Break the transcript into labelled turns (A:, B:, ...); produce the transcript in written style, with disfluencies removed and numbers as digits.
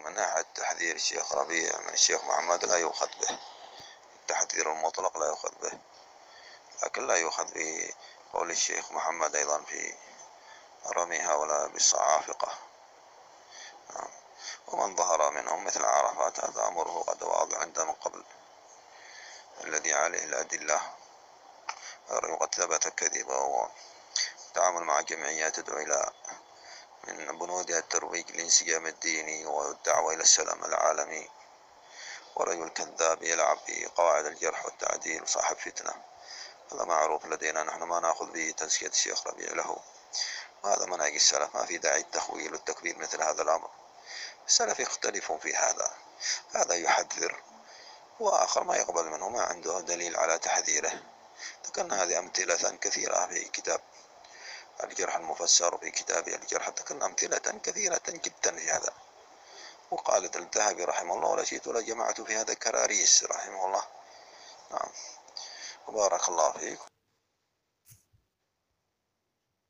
A: من ناحية تحذير الشيخ ربيع من الشيخ محمد لا يؤخذ به، التحذير المطلق لا يؤخذ به، لكن لا يؤخذ بقول الشيخ محمد أيضا في رمي هؤلاء بالصعافقة. ومن ظهر منهم مثل عرفات هذا أمره قد واضح عندنا من قبل، الذي عليه الأدلة قد ثبت كذبه، والتعامل مع جمعية تدعو إلى من بنودها الترويج للانسجام الديني والدعوة إلى السلام العالمي، ورجل كذاب يلعب بقواعد الجرح والتعديل وصاحب فتنة. هذا معروف لدينا، نحن ما نأخذ به تزكية الشيخ ربيع له، وهذا منهج السلف، ما في داعي التخويل والتكبير مثل هذا الأمر. السلف يختلفون في هذا يحذر وآخر ما يقبل منه، ما عنده دليل على تحذيره. ذكرنا هذه أمثلة كثيرة في كتاب الجرح المفسر وفي كتاب الجرح، ذكرنا أمثلة كثيرة جدا في هذا. وقال الذهبي رحمه الله: ولا شئت ولا جمعت في هذا كراريس رحمه الله. نعم، وبارك الله فيك.